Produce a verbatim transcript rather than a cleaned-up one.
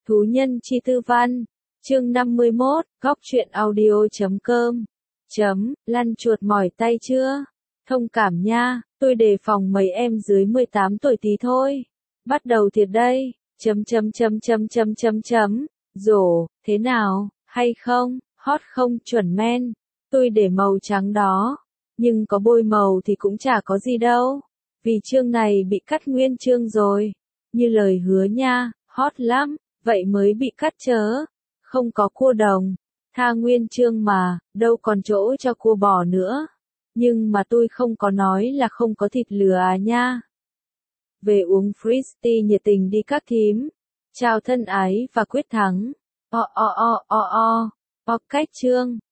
Thú nhân chi tư văn, chương năm mươi mốt, góc truyện audio chấm com, chấm, lăn chuột mỏi tay chưa? Thông cảm nha, tôi đề phòng mấy em dưới mười tám tuổi tí thôi. Bắt đầu thiệt đây, chấm chấm chấm chấm chấm chấm chấm, rổ, thế nào, hay không, hot không chuẩn men, tôi để màu trắng đó, nhưng có bôi màu thì cũng chả có gì đâu, vì chương này bị cắt nguyên chương rồi, như lời hứa nha, hot lắm, vậy mới bị cắt chớ, không có cua đồng, tha nguyên chương mà, đâu còn chỗ cho cua bò nữa, nhưng mà tôi không có nói là không có thịt lừa à nha. Về uống Fristy nhiệt tình đi các thím, chào thân ái và quyết thắng, o o o o o, o cách chương,